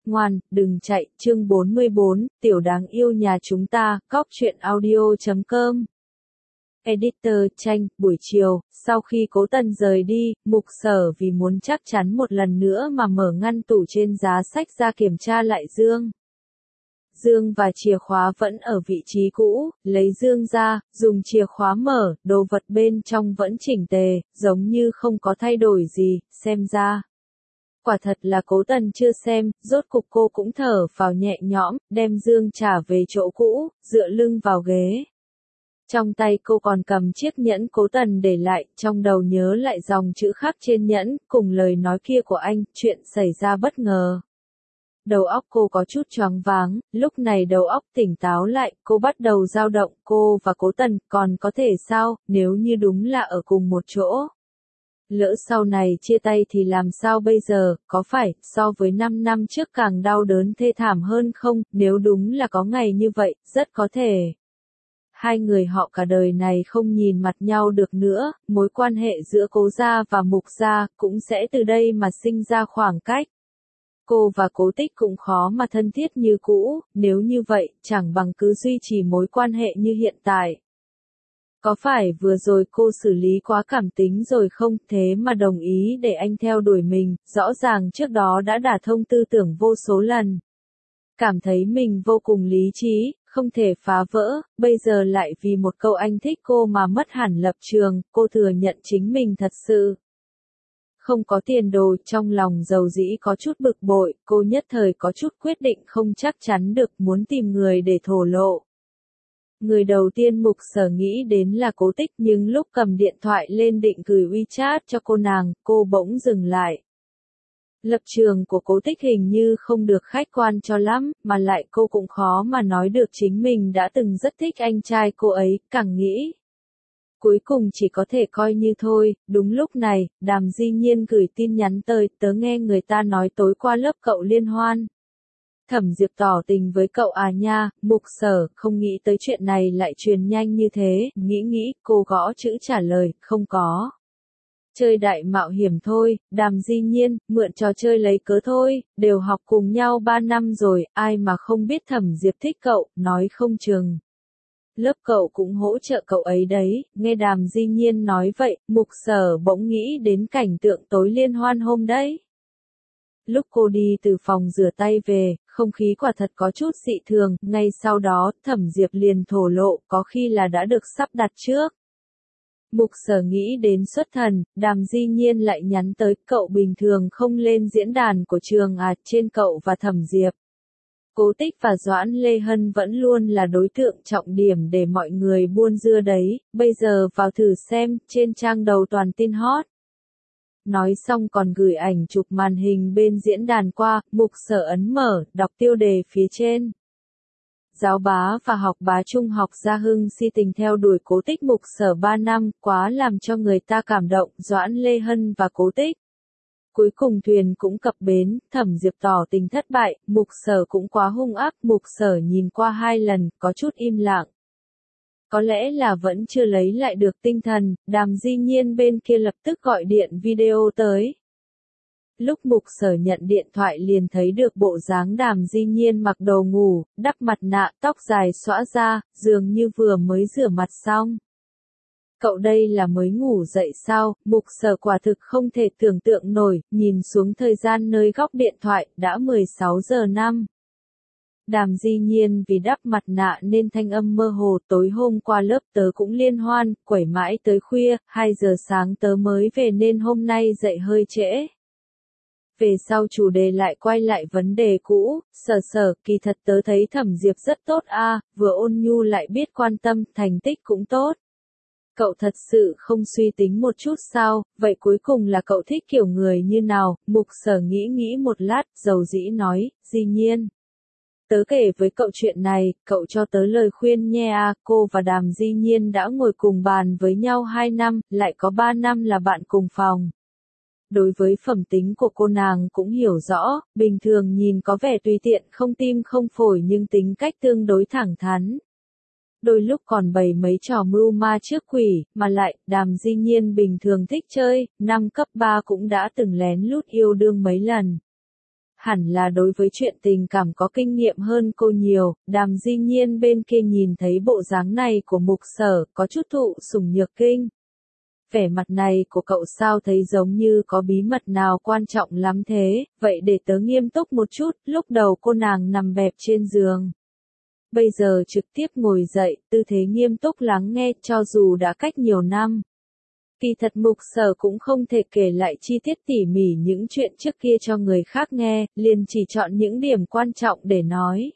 ngoan, đừng chạy, chương 44, tiểu đáng yêu nhà chúng ta, cóc truyện audio.com. Editor tranh, buổi chiều, sau khi Cố Tần rời đi, Mục Sở vì muốn chắc chắn một lần nữa mà mở ngăn tủ trên giá sách ra kiểm tra lại dương. Dương và chìa khóa vẫn ở vị trí cũ, lấy dương ra, dùng chìa khóa mở, đồ vật bên trong vẫn chỉnh tề, giống như không có thay đổi gì, xem ra. Quả thật là Cố Tần chưa xem, rốt cục cô cũng thở vào nhẹ nhõm, đem dương trả về chỗ cũ, dựa lưng vào ghế. Trong tay cô còn cầm chiếc nhẫn Cố Tần để lại, trong đầu nhớ lại dòng chữ khắc trên nhẫn, cùng lời nói kia của anh, chuyện xảy ra bất ngờ. Đầu óc cô có chút choáng váng, lúc này đầu óc tỉnh táo lại, cô bắt đầu dao động, cô và Cố Tần còn có thể sao, nếu như đúng là ở cùng một chỗ. Lỡ sau này chia tay thì làm sao bây giờ, có phải, so với 5 năm trước càng đau đớn thê thảm hơn không, nếu đúng là có ngày như vậy, rất có thể. Hai người họ cả đời này không nhìn mặt nhau được nữa, mối quan hệ giữa Cố gia và Mục gia cũng sẽ từ đây mà sinh ra khoảng cách. Cô và Cố Tích cũng khó mà thân thiết như cũ, nếu như vậy, chẳng bằng cứ duy trì mối quan hệ như hiện tại. Có phải vừa rồi cô xử lý quá cảm tính rồi không, thế mà đồng ý để anh theo đuổi mình, rõ ràng trước đó đã đả thông tư tưởng vô số lần. Cảm thấy mình vô cùng lý trí, không thể phá vỡ, bây giờ lại vì một câu anh thích cô mà mất hẳn lập trường, cô thừa nhận chính mình thật sự không có tiền đồ, trong lòng dầu dĩ có chút bực bội, cô nhất thời có chút quyết định không chắc chắn được, muốn tìm người để thổ lộ. Người đầu tiên Mục Sở nghĩ đến là Cố Tích, nhưng lúc cầm điện thoại lên định gửi WeChat cho cô bỗng dừng lại. Lập trường của Cố Tích hình như không được khách quan cho lắm, mà lại cô cũng khó mà nói được chính mình đã từng rất thích anh trai cô ấy, càng nghĩ. Cuối cùng chỉ có thể coi như thôi, đúng lúc này, Đàm Di Nhiên gửi tin nhắn tới, tớ nghe người ta nói tối qua lớp cậu liên hoan. Thẩm Diệp tỏ tình với cậu à nha, Mục Sở, không nghĩ tới chuyện này lại truyền nhanh như thế, nghĩ, cô gõ chữ trả lời, không có. Chơi đại mạo hiểm thôi, Đàm Di Nhiên, mượn trò chơi lấy cớ thôi, đều học cùng nhau 3 năm rồi, ai mà không biết Thẩm Diệp thích cậu, nói không chừng. Lớp cậu cũng hỗ trợ cậu ấy đấy, nghe Đàm Di Nhiên nói vậy, Mục Sở bỗng nghĩ đến cảnh tượng tối liên hoan hôm đấy. Lúc cô đi từ phòng rửa tay về, không khí quả thật có chút dị thường, ngay sau đó, Thẩm Diệp liền thổ lộ, có khi là đã được sắp đặt trước. Mục Sở nghĩ đến xuất thần, Đàm Di Nhiên lại nhắn tới, cậu bình thường không lên diễn đàn của trường à, trên cậu và Thẩm Diệp. Cố Tích và Doãn Lê Hân vẫn luôn là đối tượng trọng điểm để mọi người buôn dưa đấy, bây giờ vào thử xem, trên trang đầu toàn tin hot. Nói xong còn gửi ảnh chụp màn hình bên diễn đàn qua, Mục Sở ấn mở, đọc tiêu đề phía trên. Giáo bá và học bá trung học Gia Hưng si tình theo đuổi Cố Tích. Mục Sở 3 năm, quá làm cho người ta cảm động, Doãn Lê Hân và Cố Tích. Cuối cùng thuyền cũng cập bến, Thẩm Diệp tỏ tình thất bại, Mục Sở cũng quá hung ác, Mục Sở nhìn qua 2 lần, có chút im lặng. Có lẽ là vẫn chưa lấy lại được tinh thần, Đàm Di Nhiên bên kia lập tức gọi điện video tới. Lúc Mục Sở nhận điện thoại liền thấy được bộ dáng Đàm Di Nhiên mặc đồ ngủ, đắp mặt nạ, tóc dài xõa ra, dường như vừa mới rửa mặt xong. Cậu đây là mới ngủ dậy sao? Mục Sở quả thực không thể tưởng tượng nổi, nhìn xuống thời gian nơi góc điện thoại, đã 16 giờ 5. Đàm Di Nhiên vì đắp mặt nạ nên thanh âm mơ hồ, tối hôm qua lớp tớ cũng liên hoan, quẩy mãi tới khuya, 2 giờ sáng tớ mới về nên hôm nay dậy hơi trễ. Về sau chủ đề lại quay lại vấn đề cũ, Sở, kỳ thật tớ thấy Thẩm Diệp rất tốt a, vừa ôn nhu lại biết quan tâm, thành tích cũng tốt. Cậu thật sự không suy tính một chút sao, vậy cuối cùng là cậu thích kiểu người như nào? Mục Sở nghĩ một lát, dầu dĩ nói, Di Nhiên. Tớ kể với cậu chuyện này, cậu cho tớ lời khuyên nha à, cô và Đàm Di Nhiên đã ngồi cùng bàn với nhau 2 năm, lại có 3 năm là bạn cùng phòng. Đối với phẩm tính của cô nàng cũng hiểu rõ, bình thường nhìn có vẻ tùy tiện không tim không phổi nhưng tính cách tương đối thẳng thắn. Đôi lúc còn bày mấy trò mưu ma trước quỷ, mà lại, Đàm Di Nhiên bình thường thích chơi, năm cấp 3 cũng đã từng lén lút yêu đương mấy lần. hẳn là đối với chuyện tình cảm có kinh nghiệm hơn cô nhiều. Đàm Di Nhiên bên kia nhìn thấy bộ dáng này của Mục Sở, có chút thụ sủng nhược kinh. Vẻ mặt này của cậu sao thấy giống như có bí mật nào quan trọng lắm thế, vậy để tớ nghiêm túc một chút. Lúc đầu cô nàng nằm bẹp trên giường. Bây giờ trực tiếp ngồi dậy, tư thế nghiêm túc lắng nghe, cho dù đã cách nhiều năm. Kỳ thật Mục Sở cũng không thể kể lại chi tiết tỉ mỉ những chuyện trước kia cho người khác nghe, liền chỉ chọn những điểm quan trọng để nói.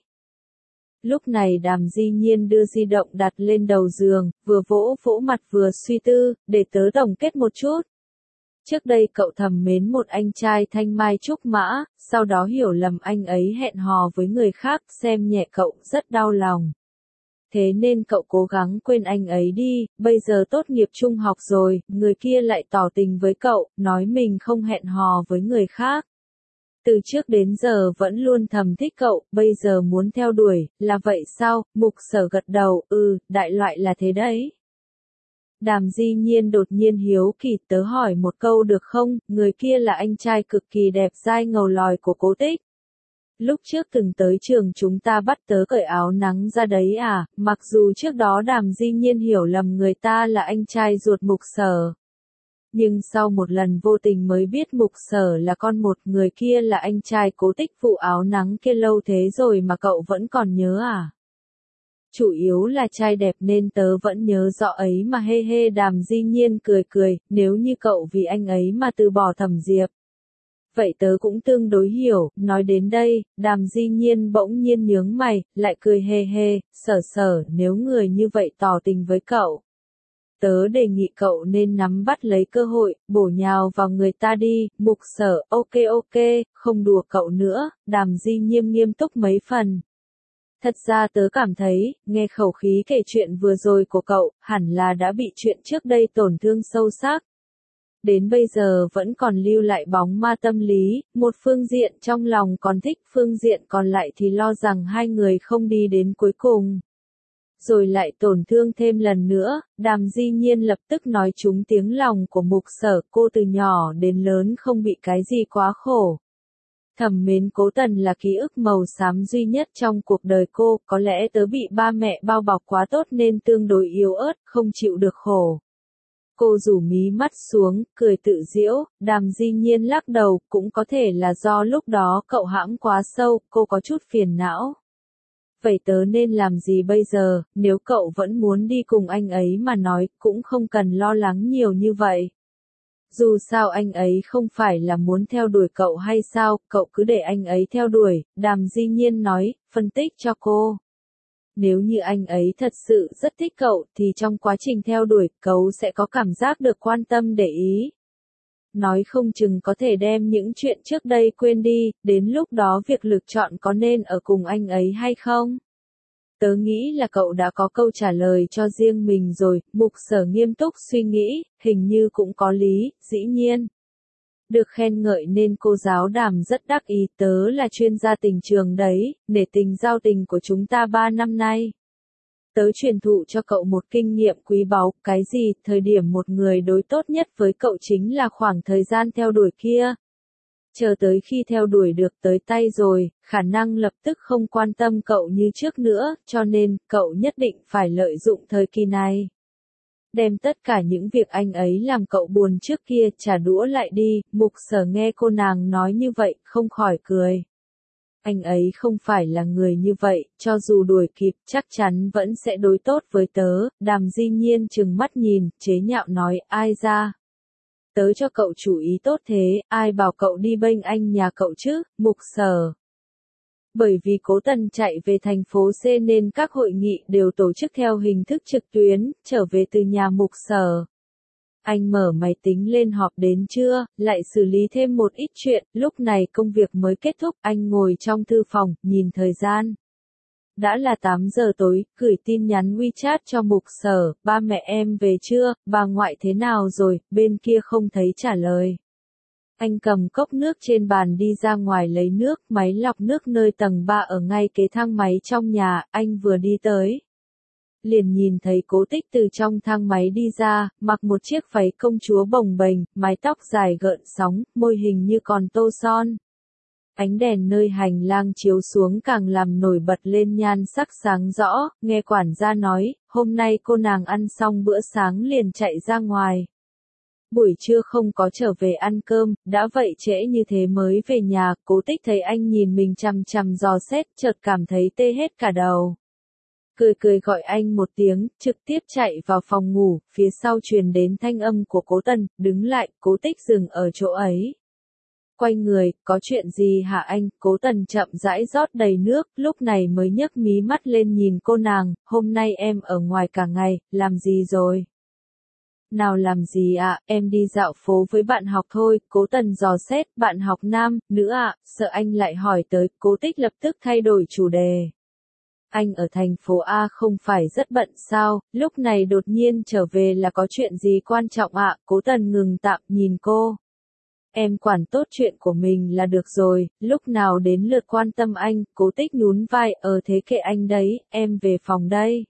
Lúc này Đàm Di Nhiên đưa di động đặt lên đầu giường, vừa vỗ vỗ mặt vừa suy tư, để tớ tổng kết một chút. Trước đây cậu thầm mến một anh trai thanh mai trúc mã, sau đó hiểu lầm anh ấy hẹn hò với người khác, xem nhẹ cậu, rất đau lòng. Thế nên cậu cố gắng quên anh ấy đi, bây giờ tốt nghiệp trung học rồi, người kia lại tỏ tình với cậu, nói mình không hẹn hò với người khác. Từ trước đến giờ vẫn luôn thầm thích cậu, bây giờ muốn theo đuổi, là vậy sao? Mục Sở gật đầu, đại loại là thế đấy. Đàm Di Nhiên đột nhiên hiếu kỳ, tớ hỏi một câu được không, người kia là anh trai cực kỳ đẹp dai ngầu lòi của Cố Tích. Lúc trước từng tới trường chúng ta bắt tớ cởi áo nắng ra đấy à, mặc dù trước đó Đàm Di Nhiên hiểu lầm người ta là anh trai ruột Mục Sở. Nhưng sau một lần vô tình mới biết Mục Sở là con một, người kia là anh trai Cố Tích, vụ áo nắng kia lâu thế rồi mà cậu vẫn còn nhớ à? Chủ yếu là trai đẹp nên tớ vẫn nhớ rõ ấy mà, hê hê. Đàm Di Nhiên cười cười, nếu như cậu vì anh ấy mà từ bỏ Thẩm Diệp. Vậy tớ cũng tương đối hiểu. Nói đến đây, Đàm Di Nhiên bỗng nhiên nhướng mày, lại cười hê hê, Sở, nếu người như vậy tỏ tình với cậu. Tớ đề nghị cậu nên nắm bắt lấy cơ hội, bổ nhào vào người ta đi. Mục Sở, ok, không đùa cậu nữa. Đàm Di Nhiên nghiêm túc mấy phần. Thật ra tớ cảm thấy, nghe khẩu khí kể chuyện vừa rồi của cậu, hẳn là đã bị chuyện trước đây tổn thương sâu sắc. Đến bây giờ vẫn còn lưu lại bóng ma tâm lý, một phương diện trong lòng còn thích, phương diện còn lại thì lo rằng hai người không đi đến cuối cùng. Rồi lại tổn thương thêm lần nữa. Đàm Di Nhiên lập tức nói trúng tiếng lòng của Mục Sở, cô từ nhỏ đến lớn không bị cái gì quá khổ. Thầm mến Cố Tần là ký ức màu xám duy nhất trong cuộc đời cô, có lẽ tớ bị ba mẹ bao bọc quá tốt nên tương đối yếu ớt, không chịu được khổ. Cô rủ mí mắt xuống, cười tự giễu. Đàm Di Nhiên lắc đầu, cũng có thể là do lúc đó cậu hãm quá sâu, cô có chút phiền não. Vậy tớ nên làm gì bây giờ, nếu cậu vẫn muốn đi cùng anh ấy mà nói, cũng không cần lo lắng nhiều như vậy. Dù sao anh ấy không phải là muốn theo đuổi cậu hay sao, cậu cứ để anh ấy theo đuổi. Đàm Di Nhiên nói, phân tích cho cô. Nếu như anh ấy thật sự rất thích cậu, thì trong quá trình theo đuổi, cậu sẽ có cảm giác được quan tâm để ý. Nói không chừng có thể đem những chuyện trước đây quên đi, đến lúc đó việc lựa chọn có nên ở cùng anh ấy hay không? Tớ nghĩ là cậu đã có câu trả lời cho riêng mình rồi. Mục Sở nghiêm túc suy nghĩ, hình như cũng có lý, dĩ nhiên. Được khen ngợi nên cô giáo Đàm rất đắc ý, tớ là chuyên gia tình trường đấy, nể tình giao tình của chúng ta 3 năm nay. Tớ truyền thụ cho cậu một kinh nghiệm quý báu, cái gì, thời điểm một người đối tốt nhất với cậu chính là khoảng thời gian theo đuổi kia. Chờ tới khi theo đuổi được tới tay rồi, khả năng lập tức không quan tâm cậu như trước nữa, cho nên, cậu nhất định phải lợi dụng thời kỳ này. Đem tất cả những việc anh ấy làm cậu buồn trước kia trả đũa lại đi. Mục Sở nghe cô nàng nói như vậy, không khỏi cười. Anh ấy không phải là người như vậy, cho dù đuổi kịp, chắc chắn vẫn sẽ đối tốt với tớ. Đàm Di Nhiên trừng mắt nhìn, chế nhạo nói, ai ra? Tớ cho cậu chủ ý tốt thế, ai bảo cậu đi bênh anh nhà cậu chứ? Mục Sở. Bởi vì Cố Tần chạy về thành phố C nên các hội nghị đều tổ chức theo hình thức trực tuyến, trở về từ nhà Mục Sở. Anh mở máy tính lên họp đến trưa, lại xử lý thêm một ít chuyện, lúc này công việc mới kết thúc, anh ngồi trong thư phòng, nhìn thời gian. Đã là 8 giờ tối, gửi tin nhắn WeChat cho Mục Sở, ba mẹ em về chưa, bà ngoại thế nào rồi, bên kia không thấy trả lời. Anh cầm cốc nước trên bàn đi ra ngoài lấy nước, máy lọc nước nơi tầng 3 ở ngay kế thang máy trong nhà, anh vừa đi tới. Liền nhìn thấy Cố Tích từ trong thang máy đi ra, mặc một chiếc váy công chúa bồng bềnh, mái tóc dài gợn sóng, môi hình như còn tô son. Ánh đèn nơi hành lang chiếu xuống càng làm nổi bật lên nhan sắc sáng rõ, nghe quản gia nói, hôm nay cô nàng ăn xong bữa sáng liền chạy ra ngoài. Buổi trưa không có trở về ăn cơm, đã vậy trễ như thế mới về nhà, Cố Tích thấy anh nhìn mình chằm chằm dò xét, chợt cảm thấy tê hết cả đầu. Cười cười gọi anh một tiếng, trực tiếp chạy vào phòng ngủ, phía sau truyền đến thanh âm của Cố Tần, đứng lại, Cố Tích dừng ở chỗ ấy. Quay người, có chuyện gì hả anh? Cố Tần chậm rãi rót đầy nước, lúc này mới nhấc mí mắt lên nhìn cô nàng, hôm nay em ở ngoài cả ngày, làm gì rồi? Nào làm gì ạ, em đi dạo phố với bạn học thôi, Cố Tần dò xét, bạn học nam, nữ ạ, sợ anh lại hỏi tới, Cố Tích lập tức thay đổi chủ đề. Anh ở thành phố A không phải rất bận sao, lúc này đột nhiên trở về là có chuyện gì quan trọng ạ, Cố Tần ngừng tạm nhìn cô. Em quản tốt chuyện của mình là được rồi, lúc nào đến lượt quan tâm anh, Cố Tích nhún vai, thế kệ anh đấy, em về phòng đây.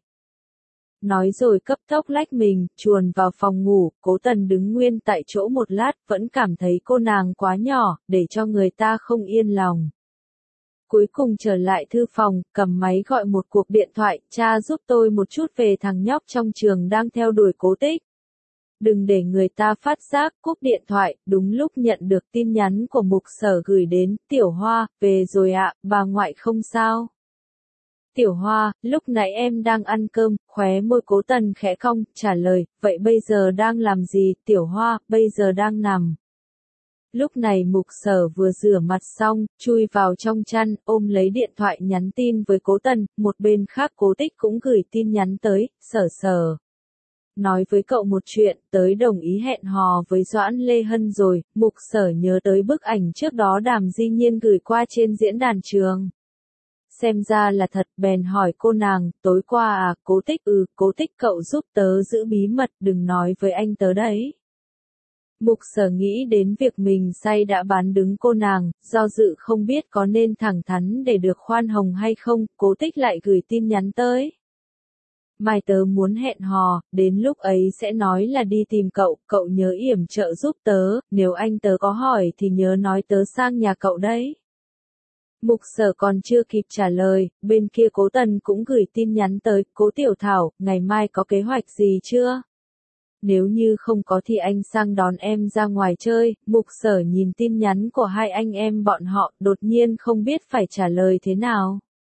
Nói rồi cấp tốc lách mình, chuồn vào phòng ngủ, Cố Tần đứng nguyên tại chỗ một lát, vẫn cảm thấy cô nàng quá nhỏ, để cho người ta không yên lòng. Cuối cùng trở lại thư phòng, cầm máy gọi một cuộc điện thoại, cha giúp tôi một chút về thằng nhóc trong trường đang theo đuổi Cố Tích. Đừng để người ta phát giác, cúp điện thoại, đúng lúc nhận được tin nhắn của Mục Sở gửi đến, Tiểu Hoa, về rồi ạ, bà ngoại không sao. Tiểu Hoa, lúc nãy em đang ăn cơm, khóe môi Cố Tần khẽ cong, trả lời, vậy bây giờ đang làm gì, Tiểu Hoa, bây giờ đang nằm. Lúc này Mục Sở vừa rửa mặt xong, chui vào trong chăn, ôm lấy điện thoại nhắn tin với Cố Tần, một bên khác Cố Tích cũng gửi tin nhắn tới, Sở. Nói với cậu một chuyện, tới đồng ý hẹn hò với Doãn Lê Hân rồi, Mục Sở nhớ tới bức ảnh trước đó Đàm Di Nhiên gửi qua trên diễn đàn trường. Xem ra là thật, bèn hỏi cô nàng, tối qua à, Cố Tích, Cố Tích cậu giúp tớ giữ bí mật, đừng nói với anh tớ đấy. Mục Sở nghĩ đến việc mình say đã bán đứng cô nàng, do dự không biết có nên thẳng thắn để được khoan hồng hay không, Cố Tích lại gửi tin nhắn tới. Mai tớ muốn hẹn hò, đến lúc ấy sẽ nói là đi tìm cậu, cậu nhớ yểm trợ giúp tớ, nếu anh tớ có hỏi thì nhớ nói tớ sang nhà cậu đấy. Mục Sở còn chưa kịp trả lời, bên kia Cố Tần cũng gửi tin nhắn tới, Cố Tiểu Thảo, ngày mai có kế hoạch gì chưa? Nếu như không có thì anh sang đón em ra ngoài chơi, Mục Sở nhìn tin nhắn của hai anh em bọn họ, đột nhiên không biết phải trả lời thế nào.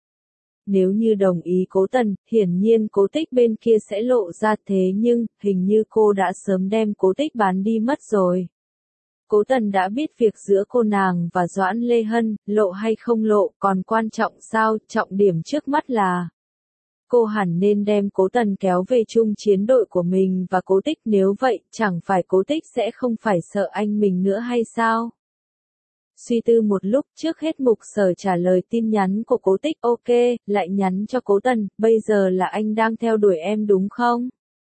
Nếu như đồng ý Cố Tần, hiển nhiên Cố Tích bên kia sẽ lộ ra thế nhưng, hình như cô đã sớm đem Cố Tích bán đi mất rồi. Cố Tần đã biết việc giữa cô nàng và Doãn Lê Hân, lộ hay không lộ, còn quan trọng sao, trọng điểm trước mắt là cô hẳn nên đem Cố Tần kéo về chung chiến đội của mình và Cố Tích, nếu vậy, chẳng phải Cố Tích sẽ không phải sợ anh mình nữa hay sao? Suy tư một lúc, trước hết Mục Sở trả lời tin nhắn của Cố Tích, ok, lại nhắn cho Cố Tần, bây giờ là anh đang theo đuổi em đúng không?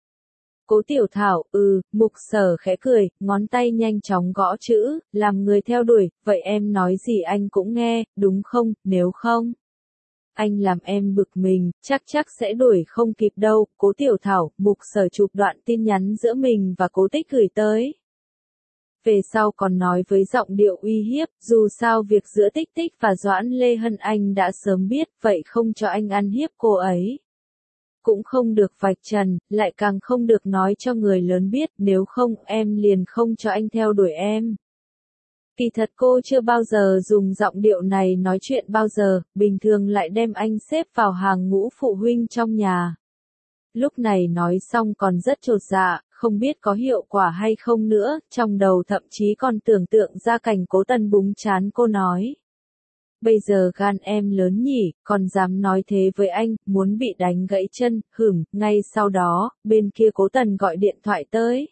Cố Tiểu Thảo, Mục Sở khẽ cười, ngón tay nhanh chóng gõ chữ, làm người theo đuổi, vậy em nói gì anh cũng nghe, đúng không, nếu không? Anh làm em bực mình, chắc sẽ đuổi không kịp đâu, Cố Tiểu Thảo, Mục Sở chụp đoạn tin nhắn giữa mình và Cố Tích gửi tới. Về sau còn nói với giọng điệu uy hiếp, dù sao việc giữa Tích Tích và Doãn Lê Hân anh đã sớm biết, vậy không cho anh ăn hiếp cô ấy. Cũng không được vạch trần, lại càng không được nói cho người lớn biết, nếu không em liền không cho anh theo đuổi em. Kỳ thật cô chưa bao giờ dùng giọng điệu này nói chuyện bao giờ, bình thường lại đem anh xếp vào hàng ngũ phụ huynh trong nhà. Lúc này nói xong còn rất chột dạ, không biết có hiệu quả hay không nữa, trong đầu thậm chí còn tưởng tượng ra cảnh Cố Tần búng trán cô nói. Bây giờ gan em lớn nhỉ, còn dám nói thế với anh, muốn bị đánh gãy chân, ngay sau đó, bên kia Cố Tần gọi điện thoại tới.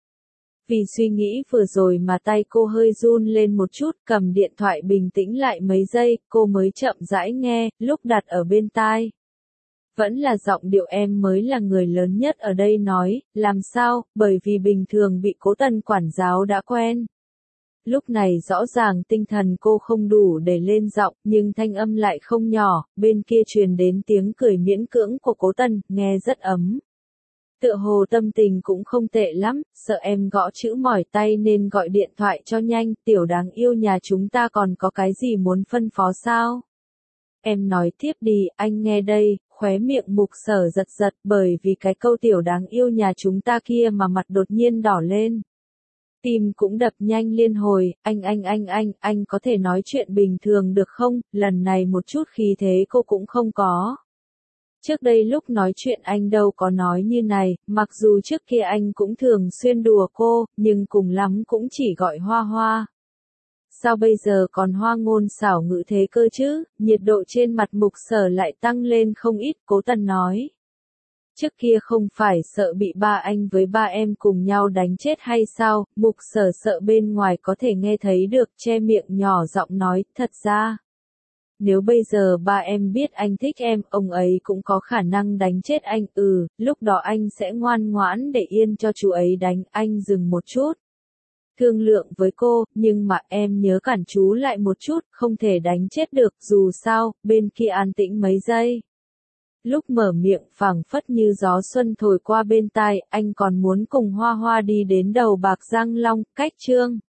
Vì suy nghĩ vừa rồi mà tay cô hơi run lên một chút, cầm điện thoại bình tĩnh lại mấy giây, cô mới chậm rãi nghe, lúc đặt ở bên tai. Vẫn là giọng điệu em mới là người lớn nhất ở đây nói, làm sao, bởi vì bình thường bị Cố Tần quản giáo đã quen. Lúc này rõ ràng tinh thần cô không đủ để lên giọng, nhưng thanh âm lại không nhỏ, bên kia truyền đến tiếng cười miễn cưỡng của Cố Tần, nghe rất ấm. Tựa hồ tâm tình cũng không tệ lắm, sợ em gõ chữ mỏi tay nên gọi điện thoại cho nhanh, tiểu đáng yêu nhà chúng ta còn có cái gì muốn phân phó sao? Em nói tiếp đi, anh nghe đây, khóe miệng Mục Sở giật giật bởi vì cái câu tiểu đáng yêu nhà chúng ta kia mà mặt đột nhiên đỏ lên. Tim cũng đập nhanh liên hồi, anh có thể nói chuyện bình thường được không, lần này một chút khí thế cô cũng không có. Trước đây lúc nói chuyện anh đâu có nói như này, mặc dù trước kia anh cũng thường xuyên đùa cô, nhưng cùng lắm cũng chỉ gọi Hoa Hoa. Sao bây giờ còn hoa ngôn xảo ngữ thế cơ chứ, nhiệt độ trên mặt Mục Sở lại tăng lên không ít, Cố Tần nói. Trước kia không phải sợ bị ba anh với ba em cùng nhau đánh chết hay sao, Mục Sở sợ bên ngoài có thể nghe thấy được, che miệng nhỏ giọng nói, thật ra. Nếu bây giờ ba em biết anh thích em, ông ấy cũng có khả năng đánh chết anh, lúc đó anh sẽ ngoan ngoãn để yên cho chú ấy đánh, anh dừng một chút. Thương lượng với cô, nhưng mà em nhớ cản chú lại một chút, không thể đánh chết được, dù sao, bên kia an tĩnh mấy giây. Lúc mở miệng phảng phất như gió xuân thổi qua bên tai, anh còn muốn cùng Hoa Hoa đi đến đầu Bạc Giang Long, cách Trương